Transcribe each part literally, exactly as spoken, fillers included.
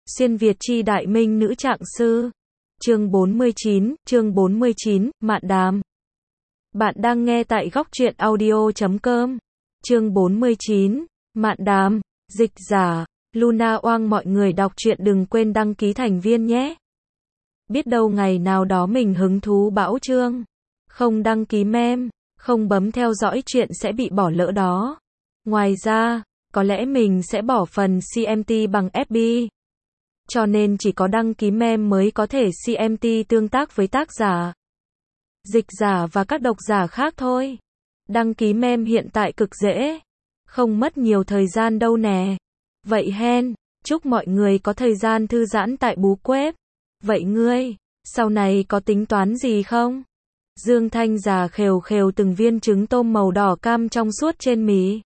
Xuyên Việt chi đại minh nữ trạng sư. Chương bốn mươi chín, chương bốn mươi chín, Mạn Đàm. Bạn đang nghe tại góc truyện audio chấm com. Chương bốn mươi chín, Mạn Đàm. Dịch giả, Luna Oang. Mọi người đọc truyện đừng quên đăng ký thành viên nhé. Biết đâu ngày nào đó mình hứng thú bão chương. Không đăng ký mem, không bấm theo dõi chuyện sẽ bị bỏ lỡ đó. Ngoài ra, có lẽ mình sẽ bỏ phần xê em tê bằng ép bê. Cho nên chỉ có đăng ký mem mới có thể xê em tê tương tác với tác giả, dịch giả và các độc giả khác thôi. Đăng ký mem hiện tại cực dễ, không mất nhiều thời gian đâu nè. Vậy hen, chúc mọi người có thời gian thư giãn tại bú quếp. Vậy ngươi, sau này có tính toán gì không? Dương Thanh già khều khều từng viên trứng tôm màu đỏ cam trong suốt trên mì.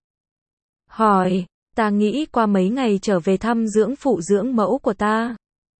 Hỏi, ta nghĩ qua mấy ngày trở về thăm dưỡng phụ dưỡng mẫu của ta.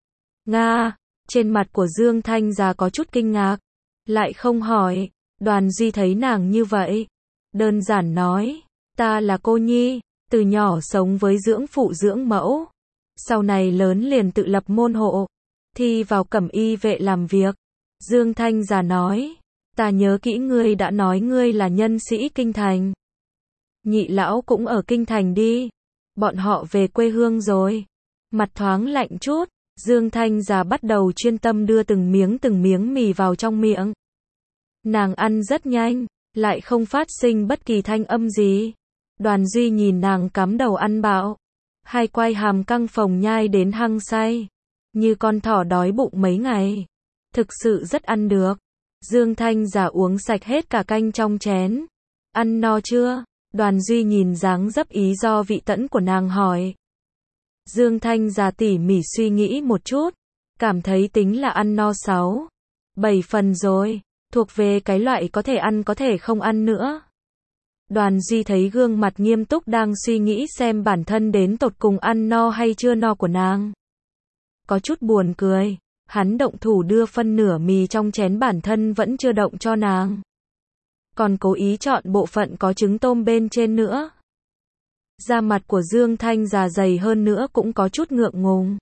Nga, trên mặt của Dương Thanh già có chút kinh ngạc. Lại không hỏi, Đoàn Duy thấy nàng như vậy. Đơn giản nói, ta là cô nhi, từ nhỏ sống với dưỡng phụ dưỡng mẫu. Sau này lớn liền tự lập môn hộ, thi vào cẩm y vệ làm việc. Dương Thanh già nói, ta nhớ kỹ ngươi đã nói ngươi là nhân sĩ kinh thành. Nhị lão cũng ở kinh thành đi. Bọn họ về quê hương rồi. Mặt thoáng lạnh chút, Dương Thanh già bắt đầu chuyên tâm đưa từng miếng từng miếng mì vào trong miệng. Nàng ăn rất nhanh, lại không phát sinh bất kỳ thanh âm gì. Đoàn Duy nhìn nàng cắm đầu ăn bạo, hai quai hàm căng phồng nhai đến hăng say, như con thỏ đói bụng mấy ngày. Thực sự rất ăn được. Dương Thanh già uống sạch hết cả canh trong chén. Ăn no chưa? Đoàn Duy nhìn dáng dấp ý do vị tẫn của nàng hỏi. Dương Thanh già tỉ mỉ suy nghĩ một chút, cảm thấy tính là ăn no sáu, bảy phần rồi, thuộc về cái loại có thể ăn có thể không ăn nữa. Đoàn Duy thấy gương mặt nghiêm túc đang suy nghĩ xem bản thân đến tột cùng ăn no hay chưa no của nàng. Có chút buồn cười, hắn động thủ đưa phân nửa mì trong chén bản thân vẫn chưa động cho nàng. Còn cố ý chọn bộ phận có trứng tôm bên trên nữa. Da mặt của Dương Thanh già dày hơn nữa cũng có chút ngượng ngùng.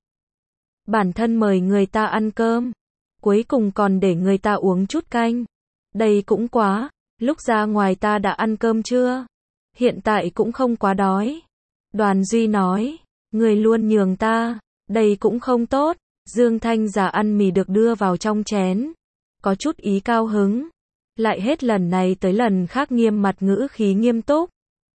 Bản thân mời người ta ăn cơm, cuối cùng còn để người ta uống chút canh. Đây cũng quá, lúc ra ngoài ta đã ăn cơm chưa? Hiện tại cũng không quá đói. Đoàn Duy nói, người luôn nhường ta, đây cũng không tốt. Dương Thanh già ăn mì được đưa vào trong chén, có chút ý cao hứng. Lại hết lần này tới lần khác nghiêm mặt ngữ khí nghiêm túc.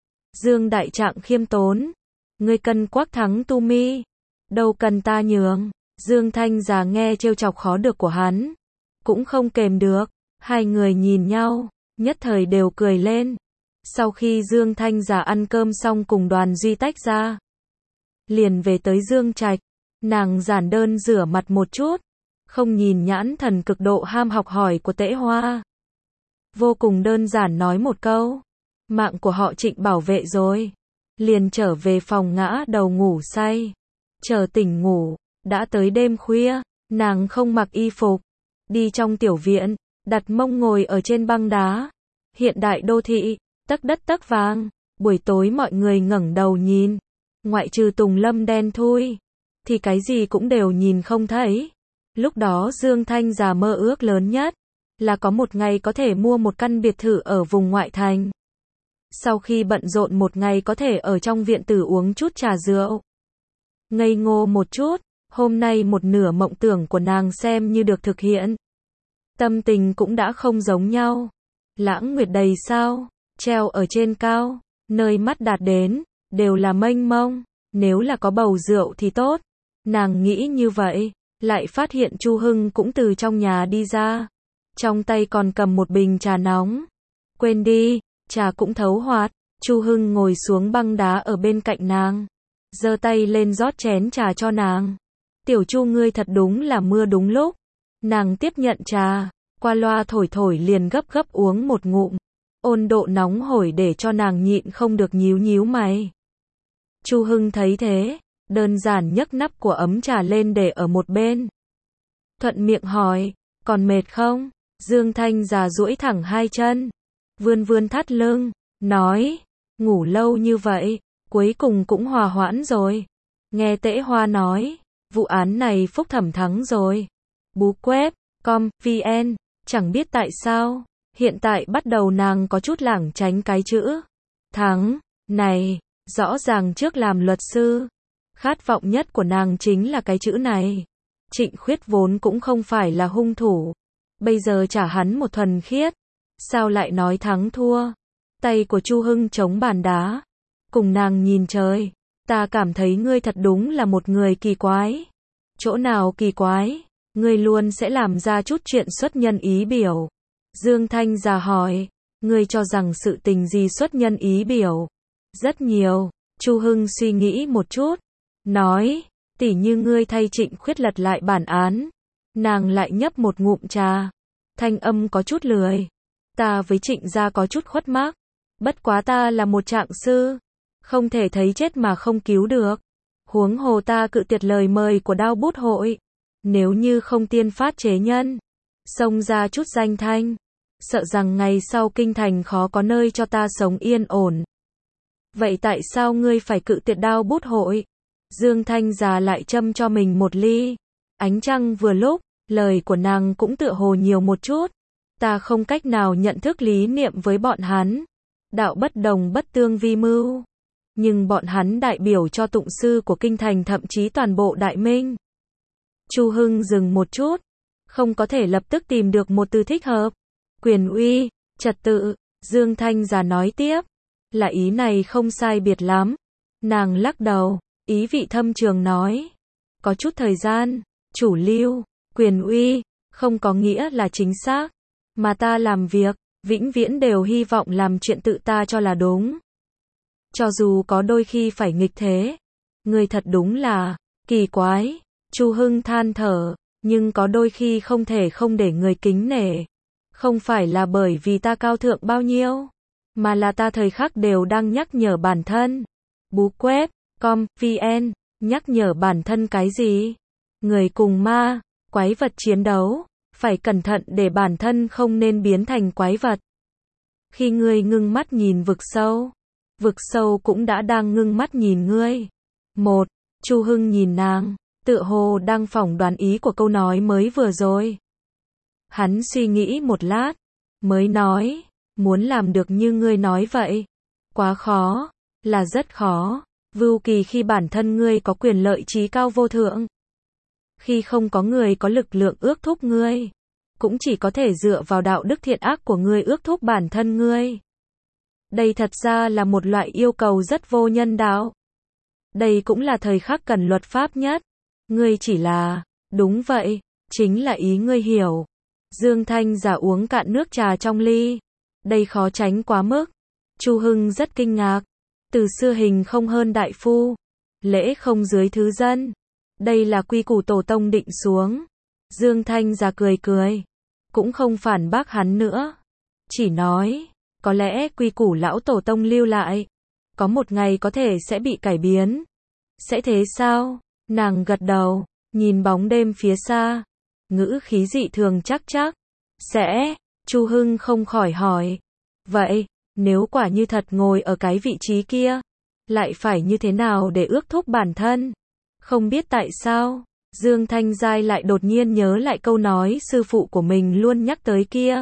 Dương đại trạng khiêm tốn, ngươi cân quắc thắng tu mi, đâu cần ta nhường. Dương Thanh già nghe trêu chọc khó được của hắn, cũng không kềm được, hai người nhìn nhau, nhất thời đều cười lên. Sau khi Dương Thanh già ăn cơm xong cùng Đoàn Duy tách ra, liền về tới Dương Trạch. Nàng giản đơn rửa mặt một chút, không nhìn nhãn thần cực độ ham học hỏi của Tễ Hoa. Vô cùng đơn giản nói một câu, mạng của họ Trịnh bảo vệ rồi. Liền trở về phòng ngã đầu ngủ say. Chờ tỉnh ngủ, đã tới đêm khuya, nàng không mặc y phục, đi trong tiểu viện, đặt mông ngồi ở trên băng đá. Hiện đại đô thị, tấc đất tấc vàng, buổi tối mọi người ngẩng đầu nhìn, ngoại trừ tùng lâm đen thui, thì cái gì cũng đều nhìn không thấy. Lúc đó Dương Thanh già mơ ước lớn nhất là có một ngày có thể mua một căn biệt thự ở vùng ngoại thành. Sau khi bận rộn một ngày có thể ở trong viện tử uống chút trà rượu. Ngây ngô một chút, hôm nay một nửa mộng tưởng của nàng xem như được thực hiện. Tâm tình cũng đã không giống nhau. Lãng nguyệt đầy sao, treo ở trên cao, nơi mắt đạt đến, đều là mênh mông. Nếu là có bầu rượu thì tốt. Nàng nghĩ như vậy, lại phát hiện Chu Hưng cũng từ trong nhà đi ra. Trong tay còn cầm một bình trà nóng. Quên đi, trà cũng thấu hoạt. Chu Hưng ngồi xuống băng đá ở bên cạnh nàng, giơ tay lên rót chén trà cho nàng. Tiểu Chu ngươi thật đúng là mưa đúng lúc. Nàng tiếp nhận trà, qua loa thổi thổi liền gấp gấp uống một ngụm. Ôn độ nóng hổi để cho nàng nhịn không được nhíu nhíu mày. Chu Hưng thấy thế, đơn giản nhấc nắp của ấm trà lên để ở một bên. Thuận miệng hỏi, còn mệt không? Dương Thanh già duỗi thẳng hai chân, vươn vươn thắt lưng, nói, ngủ lâu như vậy, cuối cùng cũng hòa hoãn rồi. Nghe Tễ Hoa nói, Vụ án này phúc thẩm thắng rồi. Bú web, com, vn, chẳng biết tại sao, hiện tại bắt đầu nàng có chút lảng tránh cái chữ thắng này, rõ ràng trước làm luật sư, khát vọng nhất của nàng chính là cái chữ này. Trịnh Khuyết vốn cũng không phải là hung thủ, bây giờ trả hắn một thuần khiết, sao lại nói thắng thua? Tay của Chu Hưng chống bàn đá, cùng nàng nhìn trời, ta cảm thấy ngươi thật đúng là một người kỳ quái. Chỗ nào kỳ quái? Ngươi luôn sẽ làm ra chút chuyện xuất nhân ý biểu. Dương Thanh già hỏi, ngươi cho rằng sự tình gì xuất nhân ý biểu? Rất nhiều. Chu Hưng suy nghĩ một chút, nói, tỉ như ngươi thay Trịnh Khuyết lật lại bản án. Nàng lại nhấp một ngụm trà, thanh âm có chút lười. Ta với Trịnh gia có chút khuất mắc, bất quá ta là một trạng sư, không thể thấy chết mà không cứu được. Huống hồ ta cự tuyệt lời mời của Đao Bút hội, nếu như không tiên phát chế nhân, xông ra chút danh thanh, sợ rằng ngày sau kinh thành khó có nơi cho ta sống yên ổn. Vậy tại sao ngươi phải cự tuyệt Đao Bút hội? Dương Thanh già lại châm cho mình một ly. Ánh trăng vừa lúc, lời của nàng cũng tựa hồ nhiều một chút. Ta không cách nào nhận thức lý niệm với bọn hắn. Đạo bất đồng bất tương vi mưu. Nhưng bọn hắn đại biểu cho tụng sư của kinh thành, thậm chí toàn bộ Đại Minh. Chu Hưng dừng một chút, không có thể lập tức tìm được một từ thích hợp. Quyền uy, trật tự, Dương Thanh già nói tiếp, là ý này không sai biệt lắm. Nàng lắc đầu, ý vị thâm trường nói, có chút thời gian, chủ lưu, quyền uy, không có nghĩa là chính xác, mà ta làm việc, vĩnh viễn đều hy vọng làm chuyện tự ta cho là đúng. Cho dù có đôi khi phải nghịch thế. Ngươi thật đúng là kỳ quái. Chu Hưng than thở, nhưng có đôi khi không thể không để người kính nể. Không phải là bởi vì ta cao thượng bao nhiêu, mà là ta thời khắc đều đang nhắc nhở bản thân. Bú web, com, vn, nhắc nhở bản thân cái gì? Người cùng ma, quái vật chiến đấu, phải cẩn thận để bản thân không nên biến thành quái vật. Khi ngươi ngưng mắt nhìn vực sâu, vực sâu cũng đã đang ngưng mắt nhìn ngươi. Một, Chu Hưng nhìn nàng, tựa hồ đang phỏng đoán ý của câu nói mới vừa rồi. Hắn suy nghĩ một lát, mới nói, muốn làm được như ngươi nói vậy, quá khó, là rất khó. Vưu kỳ khi bản thân ngươi có quyền lợi trí cao vô thượng, khi không có người có lực lượng ước thúc ngươi, cũng chỉ có thể dựa vào đạo đức thiện ác của ngươi ước thúc bản thân ngươi. Đây thật ra là một loại yêu cầu rất vô nhân đạo. Đây cũng là thời khắc cần luật pháp nhất. Ngươi chỉ là, đúng vậy, chính là ý ngươi hiểu. Dương Thanh giả uống cạn nước trà trong ly. Đây khó tránh quá mức. Chu Hưng rất kinh ngạc. Từ xưa hình không hơn đại phu, lễ không dưới thứ dân. Đây là quy củ tổ tông định xuống. Dương Thanh giả cười cười, cũng không phản bác hắn nữa, chỉ nói, có lẽ quy củ lão tổ tông lưu lại, có một ngày có thể sẽ bị cải biến. Sẽ thế sao? Nàng gật đầu, nhìn bóng đêm phía xa, ngữ khí dị thường chắc chắc. Sẽ, Chu Hưng không khỏi hỏi, vậy, nếu quả như thật ngồi ở cái vị trí kia, lại phải như thế nào để ước thúc bản thân? Không biết tại sao, Dương Thanh Giai lại đột nhiên nhớ lại câu nói sư phụ của mình luôn nhắc tới kia.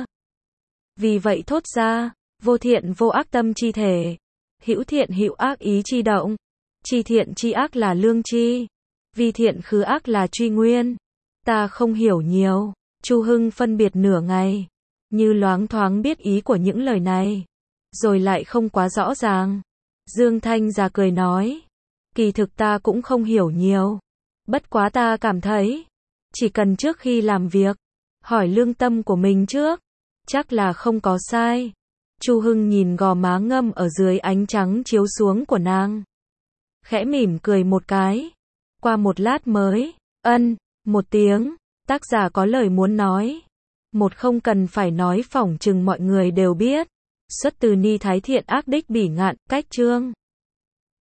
Vì vậy thốt ra, vô thiện vô ác tâm chi thể, hữu thiện hữu ác ý chi động, chi thiện chi ác là lương chi, vi thiện khứ ác là truy nguyên. Ta không hiểu nhiều. Chu Hưng phân biệt nửa ngày, như loáng thoáng biết ý của những lời này, rồi lại không quá rõ ràng. Dương Thanh già cười nói, kỳ thực ta cũng không hiểu nhiều, bất quá ta cảm thấy, chỉ cần trước khi làm việc, hỏi lương tâm của mình trước, chắc là không có sai. Chu Hưng nhìn gò má ngâm ở dưới ánh trắng chiếu xuống của nàng, khẽ mỉm cười một cái, qua một lát mới, ân, một tiếng. Tác giả có lời muốn nói. Một không cần phải nói phỏng chừng mọi người đều biết. Xuất từ Ni Thái Thiện Ác Đích Bỉ Ngạn, cách chương.